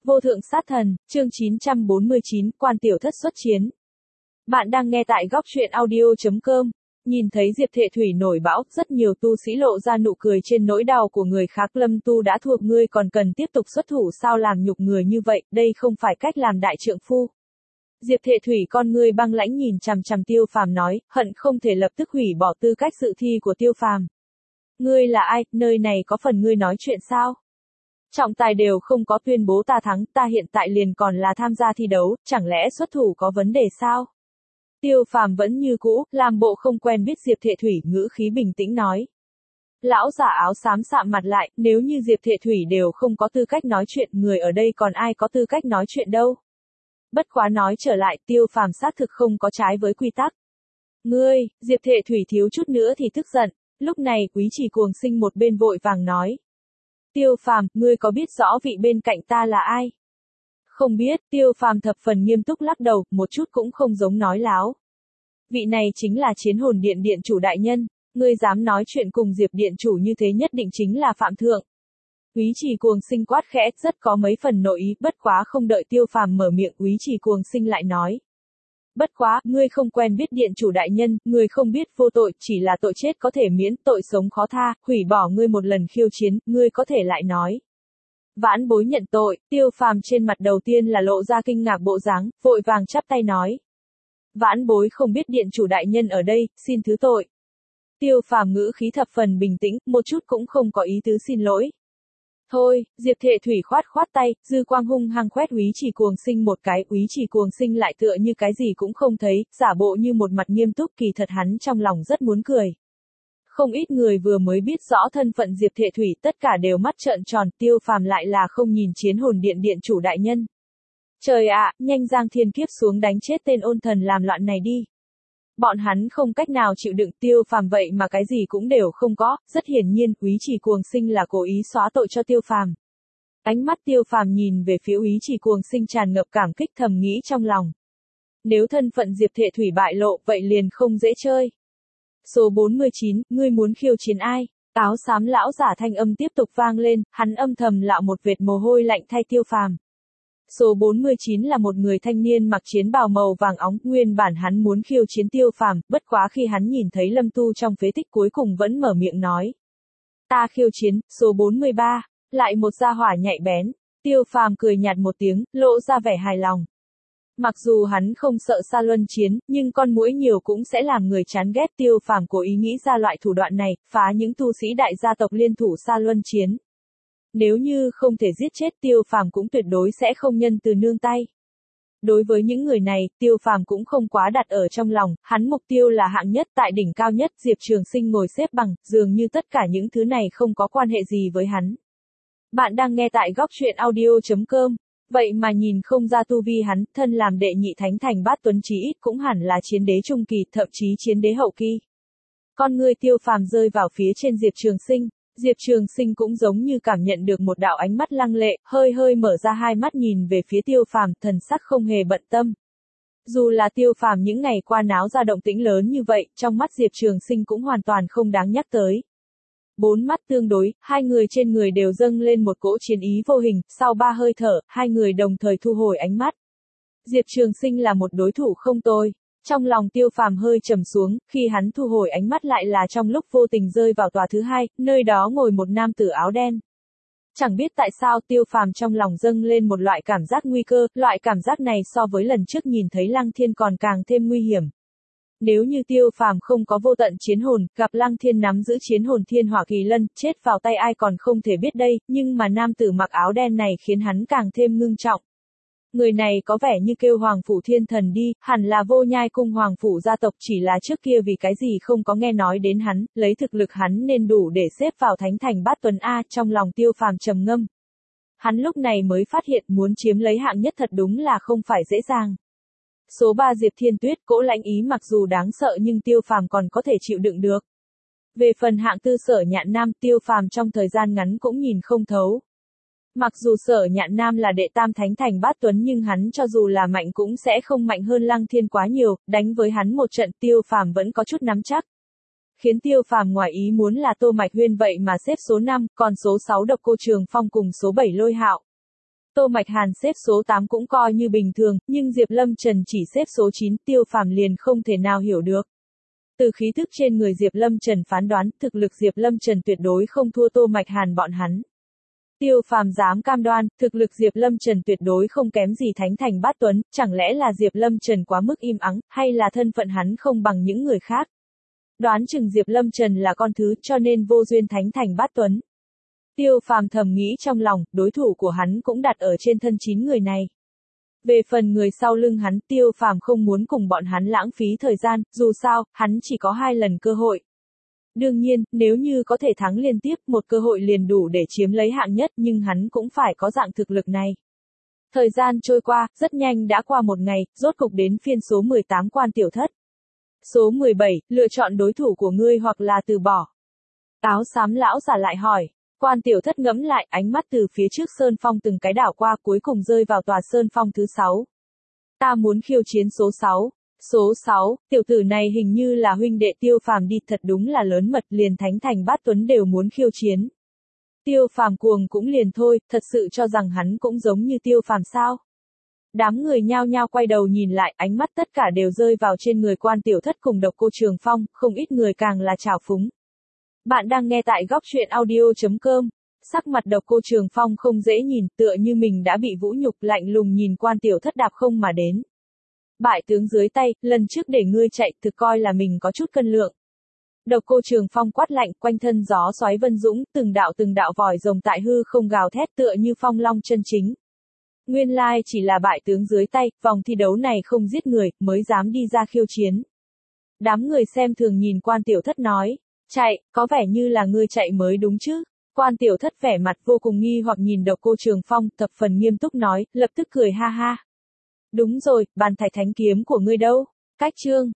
Vô thượng sát thần, chương 949, quan tiểu thất xuất chiến. Bạn đang nghe tại góc truyện audio.com. Nhìn thấy Diệp Thệ Thủy nổi bão, rất nhiều tu sĩ lộ ra nụ cười trên nỗi đau của người khác. Lâm Tu đã thua, ngươi còn cần tiếp tục xuất thủ sao, làm nhục người như vậy, đây không phải cách làm đại trượng phu. Diệp Thệ Thủy con ngươi băng lãnh nhìn chằm chằm Tiêu Phàm nói, hận không thể lập tức hủy bỏ tư cách dự thi của Tiêu Phàm. Ngươi là ai, nơi này có phần ngươi nói chuyện sao? Trọng tài đều không có tuyên bố ta thắng, ta hiện tại liền còn là tham gia thi đấu, chẳng lẽ xuất thủ có vấn đề sao? Tiêu Phàm vẫn như cũ, làm bộ không quen biết Diệp Thệ Thủy, ngữ khí bình tĩnh nói. Lão giả áo xám sạm mặt lại, nếu như Diệp Thệ Thủy đều không có tư cách nói chuyện, người ở đây còn ai có tư cách nói chuyện đâu? Bất quá nói trở lại, Tiêu Phàm xác thực không có trái với quy tắc. Ngươi, Diệp Thệ Thủy thiếu chút nữa thì tức giận, lúc này Quý Chỉ Cuồng Sinh một bên vội vàng nói. Tiêu Phàm, ngươi có biết rõ vị bên cạnh ta là ai? Không biết, Tiêu Phàm thập phần nghiêm túc lắc đầu, một chút cũng không giống nói láo. Vị này chính là Chiến Hồn Điện điện chủ đại nhân, ngươi dám nói chuyện cùng Diệp điện chủ như thế nhất định chính là phạm thượng. Quý Chỉ Cuồng Sinh quát khẽ, rất có mấy phần nội ý, bất quá không đợi Tiêu Phàm mở miệng, Quý Chỉ Cuồng Sinh lại nói. Bất quá, ngươi không quen biết điện chủ đại nhân, ngươi không biết vô tội, chỉ là tội chết có thể miễn, tội sống khó tha, hủy bỏ ngươi một lần khiêu chiến, ngươi có thể lại nói. Vãn bối nhận tội, Tiêu Phàm trên mặt đầu tiên là lộ ra kinh ngạc bộ dáng, vội vàng chắp tay nói. Vãn bối không biết điện chủ đại nhân ở đây, xin thứ tội. Tiêu Phàm ngữ khí thập phần bình tĩnh, một chút cũng không có ý tứ xin lỗi. Thôi, Diệp Thệ Thủy khoát khoát tay, dư quang hung hăng quét Quý Chỉ Cuồng Sinh một cái, Quý Chỉ Cuồng Sinh lại tựa như cái gì cũng không thấy, giả bộ như một mặt nghiêm túc, kỳ thật hắn trong lòng rất muốn cười. Không ít người vừa mới biết rõ thân phận Diệp Thệ Thủy, tất cả đều mắt trợn tròn, Tiêu Phàm lại là không nhìn Chiến Hồn Điện điện chủ đại nhân. Trời ạ, nhanh giang thiên kiếp xuống đánh chết tên ôn thần làm loạn này đi. Bọn hắn không cách nào chịu đựng, Tiêu Phàm vậy mà cái gì cũng đều không có, rất hiển nhiên, Quý Chỉ Cuồng Sinh là cố ý xóa tội cho Tiêu Phàm. Ánh mắt Tiêu Phàm nhìn về phía Quý Chỉ Cuồng Sinh tràn ngập cảm kích, thầm nghĩ trong lòng. Nếu thân phận Diệp Thệ Thủy bại lộ, vậy liền không dễ chơi. Số 49, ngươi muốn khiêu chiến ai? Áo xám lão giả thanh âm tiếp tục vang lên, hắn âm thầm lạo một vệt mồ hôi lạnh thay Tiêu Phàm. Số 49 là một người thanh niên mặc chiến bào màu vàng óng, nguyên bản hắn muốn khiêu chiến Tiêu Phàm, bất quá khi hắn nhìn thấy Lâm Tu trong phế tích cuối cùng vẫn mở miệng nói. Ta khiêu chiến, số 43, lại một gia hỏa nhạy bén, Tiêu Phàm cười nhạt một tiếng, lộ ra vẻ hài lòng. Mặc dù hắn không sợ Sa Luân chiến, nhưng con muỗi nhiều cũng sẽ làm người chán ghét, Tiêu Phàm cố ý nghĩ ra loại thủ đoạn này, phá những tu sĩ đại gia tộc liên thủ Sa Luân chiến. Nếu như không thể giết chết Tiêu Phàm cũng tuyệt đối sẽ không nhân từ nương tay. Đối với những người này, Tiêu Phàm cũng không quá đặt ở trong lòng, hắn mục tiêu là hạng nhất tại đỉnh cao nhất, Diệp Trường Sinh ngồi xếp bằng, dường như tất cả những thứ này không có quan hệ gì với hắn. Bạn đang nghe tại góc truyện audio.com. Vậy mà nhìn không ra tu vi hắn, thân làm đệ nhị thánh thành bát tuấn chí ít cũng hẳn là chiến đế trung kỳ, thậm chí chiến đế hậu kỳ. Con ngươi Tiêu Phàm rơi vào phía trên Diệp Trường Sinh, Diệp Trường Sinh cũng giống như cảm nhận được một đạo ánh mắt lăng lệ, hơi hơi mở ra hai mắt nhìn về phía Tiêu Phàm, thần sắc không hề bận tâm. Dù là Tiêu Phàm những ngày qua náo ra động tĩnh lớn như vậy, trong mắt Diệp Trường Sinh cũng hoàn toàn không đáng nhắc tới. Bốn mắt tương đối, hai người trên người đều dâng lên một cỗ chiến ý vô hình, sau ba hơi thở, hai người đồng thời thu hồi ánh mắt. Diệp Trường Sinh là một đối thủ không tồi. Trong lòng Tiêu Phàm hơi trầm xuống, khi hắn thu hồi ánh mắt lại là trong lúc vô tình rơi vào tòa thứ hai, nơi đó ngồi một nam tử áo đen. Chẳng biết tại sao Tiêu Phàm trong lòng dâng lên một loại cảm giác nguy cơ, loại cảm giác này so với lần trước nhìn thấy Lăng Thiên còn càng thêm nguy hiểm. Nếu như Tiêu Phàm không có vô tận chiến hồn, gặp Lăng Thiên nắm giữ chiến hồn thiên hỏa kỳ lân, chết vào tay ai còn không thể biết đây, nhưng mà nam tử mặc áo đen này khiến hắn càng thêm ngưng trọng. Người này có vẻ như kêu Hoàng Phủ Thiên Thần đi, hẳn là Vô Nhai Cung Hoàng Phủ gia tộc, chỉ là trước kia vì cái gì không có nghe nói đến hắn, lấy thực lực hắn nên đủ để xếp vào thánh thành bát tuấn A, trong lòng Tiêu Phàm trầm ngâm. Hắn lúc này mới phát hiện muốn chiếm lấy hạng nhất thật đúng là không phải dễ dàng. Số 3 Diệp Thiên Tuyết, cỗ lãnh ý mặc dù đáng sợ nhưng Tiêu Phàm còn có thể chịu đựng được. Về phần hạng tư Sở Nhạn Nam, Tiêu Phàm trong thời gian ngắn cũng nhìn không thấu. Mặc dù Sở Nhạn Nam là đệ tam thánh thành bát tuấn nhưng hắn cho dù là mạnh cũng sẽ không mạnh hơn Lăng Thiên quá nhiều, đánh với hắn một trận Tiêu Phàm vẫn có chút nắm chắc. Khiến Tiêu Phàm ngoài ý muốn là Tô Mạch Huyên vậy mà xếp số 5, còn số 6 Độc Cô Trường Phong cùng số 7 Lôi Hạo. Tô Mạch Hàn xếp số 8 cũng coi như bình thường, nhưng Diệp Lâm Trần chỉ xếp số 9, Tiêu Phàm liền không thể nào hiểu được. Từ khí thức trên người Diệp Lâm Trần phán đoán, thực lực Diệp Lâm Trần tuyệt đối không thua Tô Mạch Hàn bọn hắn. Tiêu Phàm dám cam đoan, thực lực Diệp Lâm Trần tuyệt đối không kém gì Thánh Thành Bát Tuấn, chẳng lẽ là Diệp Lâm Trần quá mức im ắng, hay là thân phận hắn không bằng những người khác. Đoán chừng Diệp Lâm Trần là con thứ, cho nên vô duyên Thánh Thành Bát Tuấn. Tiêu Phàm thầm nghĩ trong lòng, đối thủ của hắn cũng đặt ở trên thân 9 người này. Về phần người sau lưng hắn, Tiêu Phàm không muốn cùng bọn hắn lãng phí thời gian, dù sao, hắn chỉ có 2 lần cơ hội. Đương nhiên, nếu như có thể thắng liên tiếp, một cơ hội liền đủ để chiếm lấy hạng nhất, nhưng hắn cũng phải có dạng thực lực này. Thời gian trôi qua, rất nhanh đã qua một ngày, rốt cục đến phiên số 18 Quan Tiểu Thất. Số 17, lựa chọn đối thủ của ngươi hoặc là từ bỏ. Áo xám lão giả lại hỏi. Quan Tiểu Thất ngẫm lại, ánh mắt từ phía trước sơn phong từng cái đảo qua, cuối cùng rơi vào tòa sơn phong thứ 6. Ta muốn khiêu chiến số 6. Số 6, tiểu tử này hình như là huynh đệ Tiêu Phàm đi, thật đúng là lớn mật, liền Thánh Thành Bát Tuấn đều muốn khiêu chiến. Tiêu Phàm cuồng cũng liền thôi, thật sự cho rằng hắn cũng giống như Tiêu Phàm sao? Đám người nhao nhao quay đầu nhìn lại, ánh mắt tất cả đều rơi vào trên người Quan Tiểu Thất cùng Độc Cô Trường Phong, không ít người càng là trào phúng. Bạn đang nghe tại góc truyện audio.com. Sắc mặt Độc Cô Trường Phong không dễ nhìn, tựa như mình đã bị vũ nhục, lạnh lùng nhìn Quan Tiểu Thất đạp không mà đến. Bại tướng dưới tay, lần trước để ngươi chạy, thực coi là mình có chút cân lượng. Độc Cô Trường Phong quát lạnh, quanh thân gió xoáy vân dũng, từng đạo vòi rồng tại hư không gào thét tựa như phong long chân chính. Nguyên lai chỉ là bại tướng dưới tay, vòng thi đấu này không giết người, mới dám đi ra khiêu chiến. Đám người xem thường nhìn Quan Tiểu Thất nói, chạy, có vẻ như là ngươi chạy mới đúng chứ. Quan Tiểu Thất vẻ mặt vô cùng nghi hoặc nhìn Độc Cô Trường Phong, thập phần nghiêm túc nói, lập tức cười ha ha. Đúng rồi, bàn thạch thánh kiếm của ngươi đâu? Cách chương